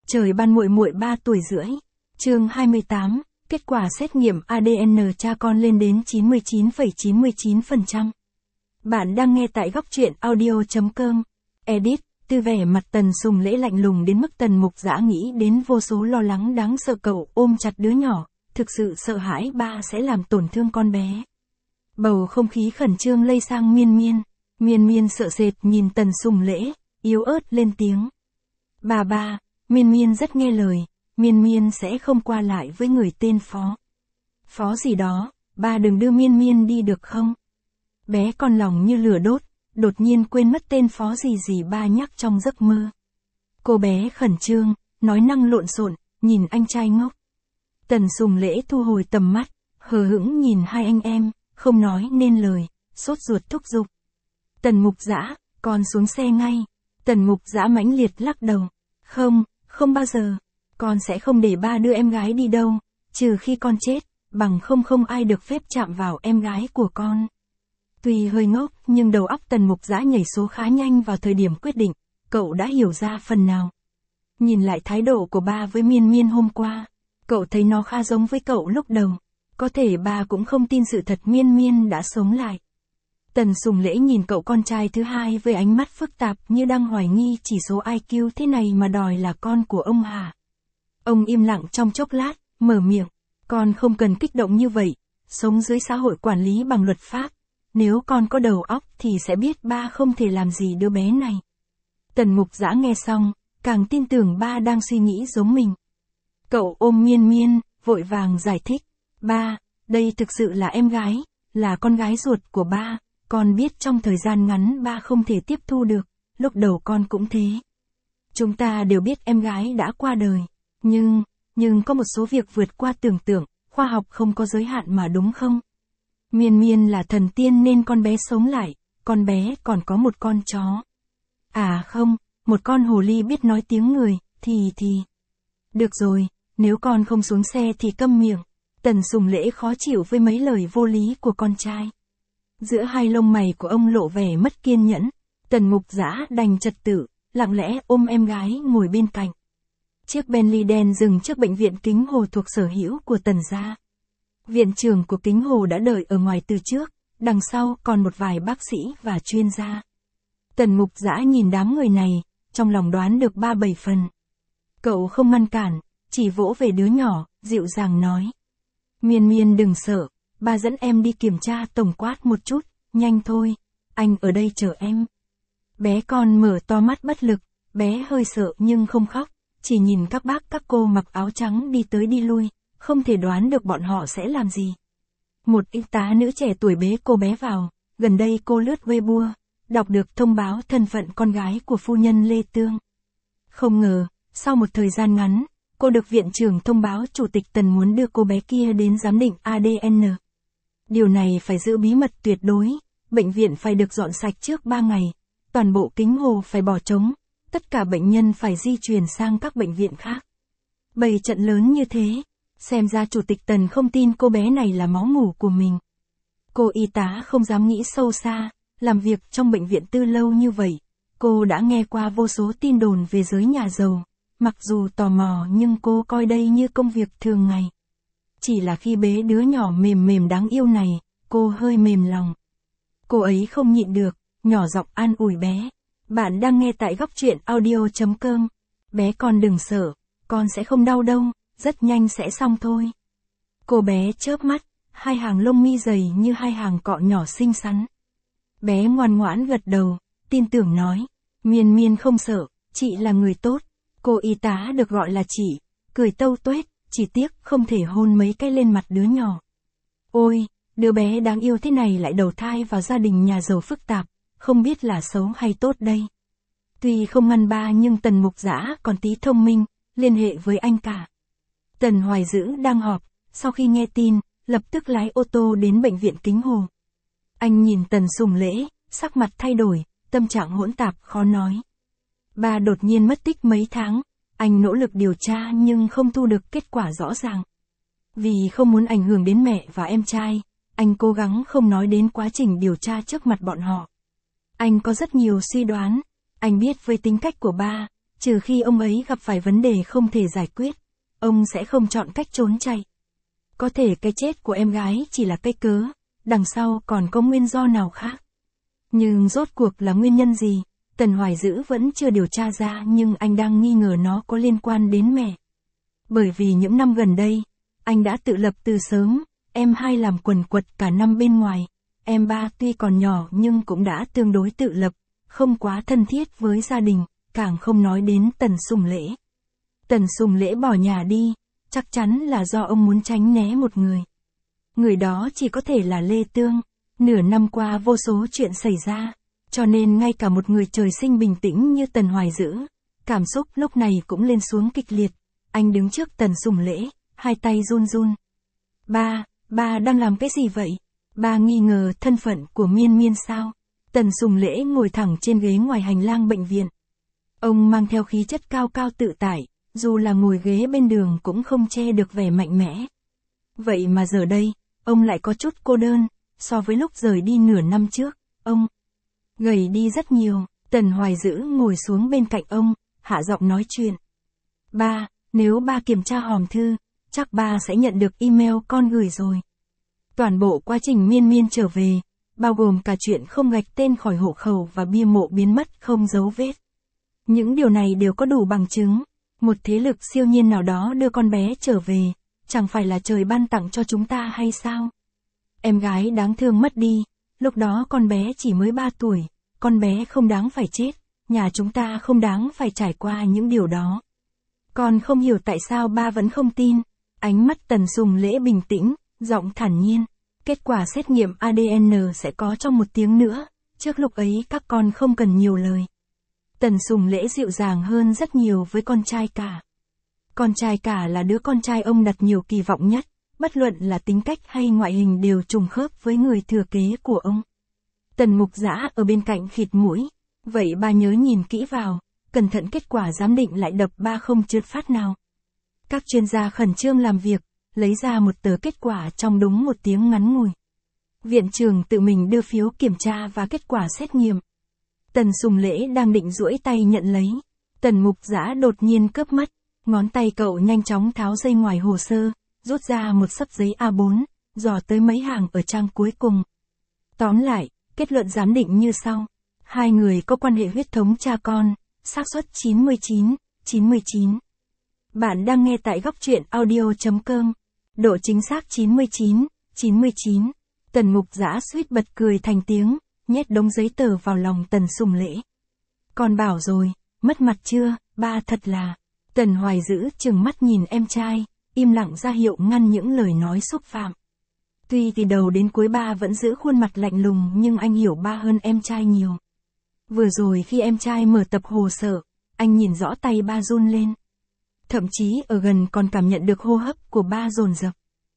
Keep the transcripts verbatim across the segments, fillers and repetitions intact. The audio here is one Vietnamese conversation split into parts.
Trời ban muội muội ba tuổi rưỡi. Chương hai mươi tám, kết quả xét nghiệm a đê en cha con lên đến chín mươi chín phẩy chín mươi chín phần trăm. Bạn đang nghe tại góc truyện audio chấm com. Edit, từ vẻ mặt Tần Sùng Lễ lạnh lùng đến mức Tần Mục Dã nghĩ đến vô số lo lắng đáng sợ. Cậu ôm chặt đứa nhỏ, thực sự sợ hãi ba sẽ làm tổn thương con bé. Bầu không khí khẩn trương lây sang Miên Miên. Miên Miên sợ sệt nhìn Tần Sùng Lễ, yếu ớt lên tiếng. Bà ba, Miên Miên rất nghe lời, Miên Miên sẽ không qua lại với người tên Phó. Phó gì đó, ba đừng đưa Miên Miên đi được không? Bé con lòng như lửa đốt, đột nhiên quên mất tên Phó gì gì ba nhắc trong giấc mơ. Cô bé khẩn trương, nói năng lộn xộn, nhìn anh trai ngốc. Tần Sùng Lễ thu hồi tầm mắt, hờ hững nhìn hai anh em, không nói nên lời, sốt ruột thúc giục. Tần Mục Dã, con xuống xe ngay. Tần Mục Dã mãnh liệt lắc đầu. Không, không bao giờ. Con sẽ không để ba đưa em gái đi đâu, trừ khi con chết, bằng không không ai được phép chạm vào em gái của con. Tuy hơi ngốc, nhưng đầu óc Tần Mục Dã nhảy số khá nhanh vào thời điểm quyết định, cậu đã hiểu ra phần nào. Nhìn lại thái độ của ba với Miên Miên hôm qua, cậu thấy nó khá giống với cậu lúc đầu. Có thể ba cũng không tin sự thật Miên Miên đã sống lại. Tần Sùng Lễ nhìn cậu con trai thứ hai với ánh mắt phức tạp như đang hoài nghi chỉ số i kiu thế này mà đòi là con của ông hả? Ông im lặng trong chốc lát, mở miệng. Con không cần kích động như vậy, sống dưới xã hội quản lý bằng luật pháp. Nếu con có đầu óc thì sẽ biết ba không thể làm gì đứa bé này. Tần Mục Dã nghe xong, càng tin tưởng ba đang suy nghĩ giống mình. Cậu ôm Miên Miên, vội vàng giải thích. Ba, đây thực sự là em gái, là con gái ruột của ba. Con biết trong thời gian ngắn ba không thể tiếp thu được, lúc đầu con cũng thế. Chúng ta đều biết em gái đã qua đời, nhưng, nhưng có một số việc vượt qua tưởng tượng, khoa học không có giới hạn mà đúng không? Miên Miên là thần tiên nên con bé sống lại, con bé còn có một con chó. À không, một con hồ ly biết nói tiếng người, thì thì. Được rồi, nếu con không xuống xe thì câm miệng. Tần Sùng Lễ khó chịu với mấy lời vô lý của con trai. Giữa hai lông mày của ông lộ vẻ mất kiên nhẫn, Tần Mục Dã đành trật tự, lặng lẽ ôm em gái ngồi bên cạnh. Chiếc Bentley đen dừng trước bệnh viện Kính Hồ thuộc sở hữu của Tần gia. Viện trưởng của Kính Hồ đã đợi ở ngoài từ trước, đằng sau còn một vài bác sĩ và chuyên gia. Tần Mục Dã nhìn đám người này, trong lòng đoán được ba bảy phần. Cậu không ngăn cản, chỉ vỗ về đứa nhỏ, dịu dàng nói. Miên Miên đừng sợ. Ba dẫn em đi kiểm tra tổng quát một chút, nhanh thôi, anh ở đây chờ em. Bé con mở to mắt bất lực, bé hơi sợ nhưng không khóc, chỉ nhìn các bác các cô mặc áo trắng đi tới đi lui, không thể đoán được bọn họ sẽ làm gì. Một y tá nữ trẻ tuổi bế cô bé vào, gần đây cô lướt Weibo, đọc được thông báo thân phận con gái của phu nhân Lê Tương. Không ngờ, sau một thời gian ngắn, cô được viện trưởng thông báo chủ tịch Tần muốn đưa cô bé kia đến giám định a đê en. Điều này phải giữ bí mật tuyệt đối, bệnh viện phải được dọn sạch trước ba ngày, toàn bộ Kính Hồ phải bỏ trống, tất cả bệnh nhân phải di chuyển sang các bệnh viện khác. Bày trận lớn như thế, xem ra chủ tịch Tần không tin cô bé này là máu mủ của mình. Cô y tá không dám nghĩ sâu xa, làm việc trong bệnh viện tư lâu như vậy, cô đã nghe qua vô số tin đồn về giới nhà giàu, mặc dù tò mò nhưng cô coi đây như công việc thường ngày. Chỉ là khi bế đứa nhỏ mềm mềm đáng yêu này, cô hơi mềm lòng. Cô ấy không nhịn được, nhỏ giọng an ủi bé. Bạn đang nghe tại góc truyện audio chấm com. Bé con đừng sợ, con sẽ không đau đâu, rất nhanh sẽ xong thôi. Cô bé chớp mắt, hai hàng lông mi dày như hai hàng cọ nhỏ xinh xắn. Bé ngoan ngoãn gật đầu, tin tưởng nói. Miên Miên không sợ, chị là người tốt. Cô y tá được gọi là chị, cười tâu tuét. Chỉ tiếc không thể hôn mấy cái lên mặt đứa nhỏ. Ôi, đứa bé đáng yêu thế này lại đầu thai vào gia đình nhà giàu phức tạp, không biết là xấu hay tốt đây. Tuy không ngăn ba nhưng Tần Mục Dã còn tí thông minh, liên hệ với anh cả. Tần Hoài Dữ đang họp, sau khi nghe tin, lập tức lái ô tô đến bệnh viện Kính Hồ. Anh nhìn Tần Sùng Lễ, sắc mặt thay đổi, tâm trạng hỗn tạp khó nói. Ba đột nhiên mất tích mấy tháng. Anh nỗ lực điều tra nhưng không thu được kết quả rõ ràng. Vì không muốn ảnh hưởng đến mẹ và em trai, anh cố gắng không nói đến quá trình điều tra trước mặt bọn họ. Anh có rất nhiều suy đoán, anh biết với tính cách của ba, Trừ khi ông ấy gặp phải vấn đề không thể giải quyết, ông sẽ không chọn cách trốn chạy. Có thể cái chết của em gái chỉ là cái cớ, đằng sau còn có nguyên do nào khác. Nhưng rốt cuộc là nguyên nhân gì, Tần Hoài Dữ vẫn chưa điều tra ra, nhưng anh đang nghi ngờ nó có liên quan đến mẹ. Bởi vì những năm gần đây, anh đã tự lập từ sớm, em hai làm quần quật cả năm bên ngoài, em ba tuy còn nhỏ nhưng cũng đã tương đối tự lập, không quá thân thiết với gia đình, càng không nói đến Tần Sùng Lễ. Tần Sùng Lễ bỏ nhà đi, chắc chắn là do ông muốn tránh né một người. Người đó chỉ có thể là Lê Tương. Nửa năm qua vô số chuyện xảy ra, cho nên ngay cả một người trời sinh bình tĩnh như Tần Hoài Dữ, cảm xúc lúc này cũng lên xuống kịch liệt. Anh đứng trước Tần Sùng Lễ, hai tay run run. Ba, ba đang làm cái gì vậy? Ba nghi ngờ thân phận của Miên Miên sao? Tần Sùng Lễ ngồi thẳng trên ghế ngoài hành lang bệnh viện. Ông mang theo khí chất cao cao tự tại, dù là ngồi ghế bên đường cũng không che được vẻ mạnh mẽ. Vậy mà giờ đây, ông lại có chút cô đơn, so với lúc rời đi nửa năm trước, ông gầy đi rất nhiều. Tần Hoài Dữ ngồi xuống bên cạnh ông, hạ giọng nói chuyện. Ba, nếu ba kiểm tra hòm thư, chắc ba sẽ nhận được email con gửi rồi. Toàn bộ quá trình Miên Miên trở về, bao gồm cả chuyện không gạch tên khỏi hộ khẩu và bia mộ biến mất không dấu vết. Những điều này đều có đủ bằng chứng. Một thế lực siêu nhiên nào đó đưa con bé trở về, chẳng phải là trời ban tặng cho chúng ta hay sao? Em gái đáng thương mất đi, lúc đó con bé chỉ mới ba tuổi, con bé không đáng phải chết, nhà chúng ta không đáng phải trải qua những điều đó. Con không hiểu tại sao ba vẫn không tin. Ánh mắt Tần Sùng Lễ bình tĩnh, giọng thản nhiên. Kết quả xét nghiệm a đê en sẽ có trong một tiếng nữa, trước lúc ấy các con không cần nhiều lời. Tần Sùng Lễ dịu dàng hơn rất nhiều với con trai cả. Con trai cả là đứa con trai ông đặt nhiều kỳ vọng nhất, bất luận là tính cách hay ngoại hình đều trùng khớp với người thừa kế của ông. Tần Mục Dã ở bên cạnh khịt mũi, vậy ba nhớ nhìn kỹ vào, cẩn thận kết quả giám định lại đập ba không trượt phát nào. Các chuyên gia khẩn trương làm việc, lấy ra một tờ kết quả trong đúng một tiếng ngắn ngủi. Viện trưởng tự mình đưa phiếu kiểm tra và kết quả xét nghiệm. Tần Sùng Lễ đang định duỗi tay nhận lấy. Tần Mục Dã đột nhiên cướp mất, ngón tay cậu nhanh chóng tháo dây ngoài hồ sơ, rút ra một xấp giấy a bốn, dò tới mấy hàng ở trang cuối cùng. Tóm lại, kết luận giám định như sau. Hai người có quan hệ huyết thống cha con, xác suất chín mươi chín, chín mươi chín. Bạn đang nghe tại góc truyện audio chấm com. Độ chính xác chín mươi chín, chín mươi chín. Tần Mục Dã suýt bật cười thành tiếng, nhét đống giấy tờ vào lòng Tần Sùng Lễ. Con bảo rồi, mất mặt chưa, ba thật là. Tần Hoài Dữ trừng mắt nhìn em trai, im lặng ra hiệu ngăn những lời nói xúc phạm. Tuy từ đầu đến cuối ba vẫn giữ khuôn mặt lạnh lùng nhưng anh hiểu ba hơn em trai nhiều. Vừa rồi khi em trai mở tập hồ sơ, anh nhìn rõ tay ba run lên. Thậm chí ở gần còn cảm nhận được hô hấp của ba dồn dập.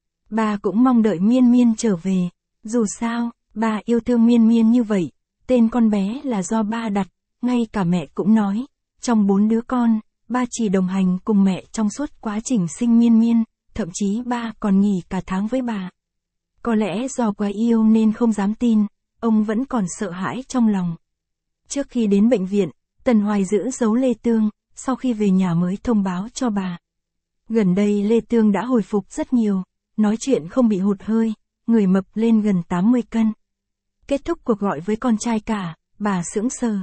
Ba cũng mong đợi Miên Miên trở về. Dù sao, ba yêu thương Miên Miên như vậy. Tên con bé là do ba đặt, ngay cả mẹ cũng nói. Trong bốn đứa con, ba chỉ đồng hành cùng mẹ trong suốt quá trình sinh Miên Miên, thậm chí ba còn nghỉ cả tháng với bà. Có lẽ do quá yêu nên không dám tin, ông vẫn còn sợ hãi trong lòng. Trước khi đến bệnh viện, Tần Hoài Dữ giấu Lê Tương, sau khi về nhà mới thông báo cho bà. Gần đây Lê Tương đã hồi phục rất nhiều, nói chuyện không bị hụt hơi, người mập lên gần tám mươi cân. Kết thúc cuộc gọi với con trai cả, bà sững sờ.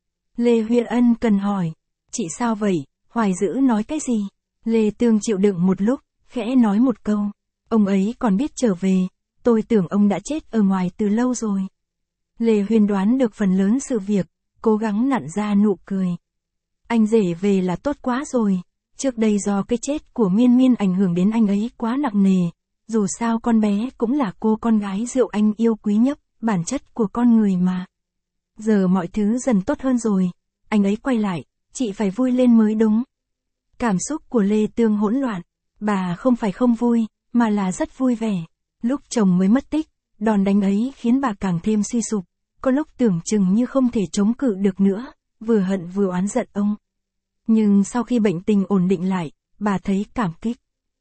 Lê Huy Ân cần hỏi, chị sao vậy, Hoài Dữ nói cái gì? Lê Tương chịu đựng một lúc, khẽ nói một câu, ông ấy còn biết trở về, tôi tưởng ông đã chết ở ngoài từ lâu rồi. Lê Huyên đoán được phần lớn sự việc, cố gắng nặn ra nụ cười. Anh rể về là tốt quá rồi, trước đây do cái chết của Miên Miên ảnh hưởng đến anh ấy quá nặng nề, dù sao con bé cũng là cô con gái rượu anh yêu quý nhất, bản chất của con người mà. Giờ mọi thứ dần tốt hơn rồi, anh ấy quay lại, chị phải vui lên mới đúng. Cảm xúc của Lê Tương hỗn loạn, bà không phải không vui, mà là rất vui vẻ. Lúc chồng mới mất tích, đòn đánh ấy khiến bà càng thêm suy sụp, có lúc tưởng chừng như không thể chống cự được nữa, vừa hận vừa oán giận ông. Nhưng sau khi bệnh tình ổn định lại, bà thấy cảm kích.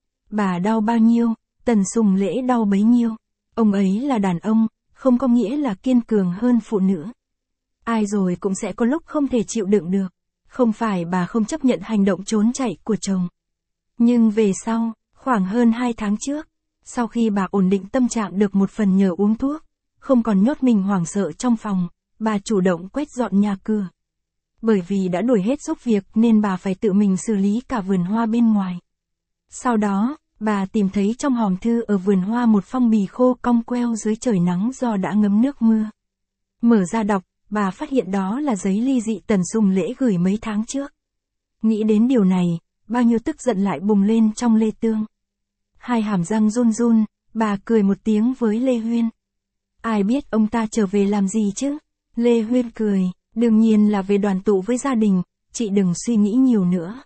Bà đau bao nhiêu, Tần Sùng Lễ đau bấy nhiêu. Ông ấy là đàn ông, không có nghĩa là kiên cường hơn phụ nữ. Ai rồi cũng sẽ có lúc không thể chịu đựng được. Không phải bà không chấp nhận hành động trốn chạy của chồng. Nhưng về sau, khoảng hơn hai tháng trước, sau khi bà ổn định tâm trạng được một phần nhờ uống thuốc, không còn nhốt mình hoảng sợ trong phòng, bà chủ động quét dọn nhà cửa. Bởi vì đã đuổi hết giúp việc nên bà phải tự mình xử lý cả vườn hoa bên ngoài. Sau đó, bà tìm thấy trong hòm thư ở vườn hoa một phong bì khô cong queo dưới trời nắng do đã ngấm nước mưa. Mở ra đọc, bà phát hiện đó là giấy ly dị Tần Sùng Lễ gửi mấy tháng trước. Nghĩ đến điều này, bao nhiêu tức giận lại bùng lên trong Lê Tương. Hai hàm răng run run, bà cười một tiếng với Lê Huyên. Ai biết ông ta trở về làm gì chứ? Lê Huyên cười, đương nhiên là về đoàn tụ với gia đình, chị đừng suy nghĩ nhiều nữa.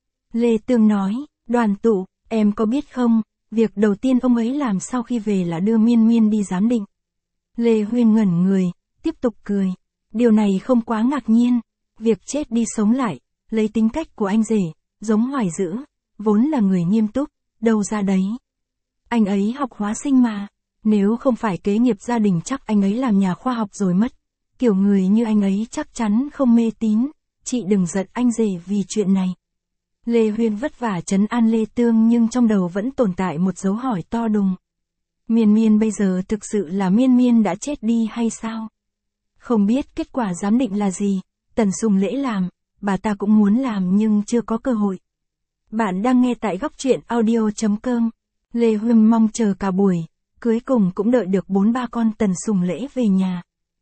Lê Tương nói, đoàn tụ, em có biết không, việc đầu tiên ông ấy làm sau khi về là đưa Miên Miên đi giám định. Lê Huyên ngẩn người, tiếp tục cười. Điều này không quá ngạc nhiên, việc chết đi sống lại, lấy tính cách của anh rể, giống Hoài Dữ, vốn là người nghiêm túc, đâu ra đấy. Anh ấy học hóa sinh mà, nếu không phải kế nghiệp gia đình chắc anh ấy làm nhà khoa học rồi mất. Kiểu người như anh ấy chắc chắn không mê tín, chị đừng giận anh rể vì chuyện này. Lê Huyên vất vả trấn an Lê Tương nhưng trong đầu vẫn tồn tại một dấu hỏi to đùng. Miên Miên bây giờ thực sự là Miên Miên đã chết đi hay sao? Không biết kết quả giám định là gì, Tần Sùng Lễ làm, bà ta cũng muốn làm nhưng chưa có cơ hội. Bạn đang nghe tại góc truyện audio chấm com. Lê Huyên mong chờ cả buổi, cuối cùng cũng đợi được bốn ba con Tần Sùng Lễ về nhà.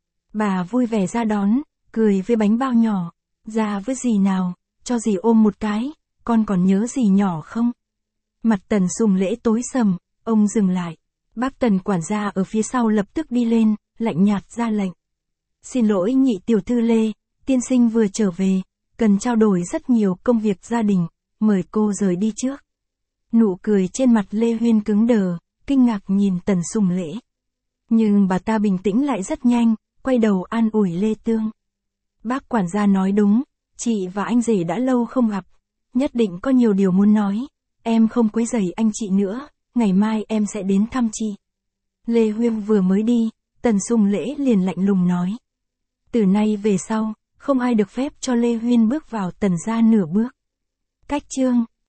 Bà vui vẻ ra đón, cười với bánh bao nhỏ, ra với dì nào, cho dì ôm một cái, con còn nhớ dì nhỏ không? Mặt Tần Sùng Lễ tối sầm, ông dừng lại. Bác Tần quản gia ở phía sau lập tức đi lên, lạnh nhạt ra lệnh. Xin lỗi nhị tiểu thư Lê, tiên sinh vừa trở về, cần trao đổi rất nhiều công việc gia đình, mời cô rời đi trước. Nụ cười trên mặt Lê Huyên cứng đờ, kinh ngạc nhìn Tần Sùng Lễ. Nhưng bà ta bình tĩnh lại rất nhanh, quay đầu an ủi Lê Tương. Bác quản gia nói đúng, chị và anh rể đã lâu không gặp, nhất định có nhiều điều muốn nói, em không quấy rầy anh chị nữa, ngày mai em sẽ đến thăm chị. Lê Huyên vừa mới đi, Tần Sùng Lễ liền lạnh lùng nói. Từ nay về sau, không ai được phép cho Lê Huyên bước vào Tần gia nửa bước. Cách chương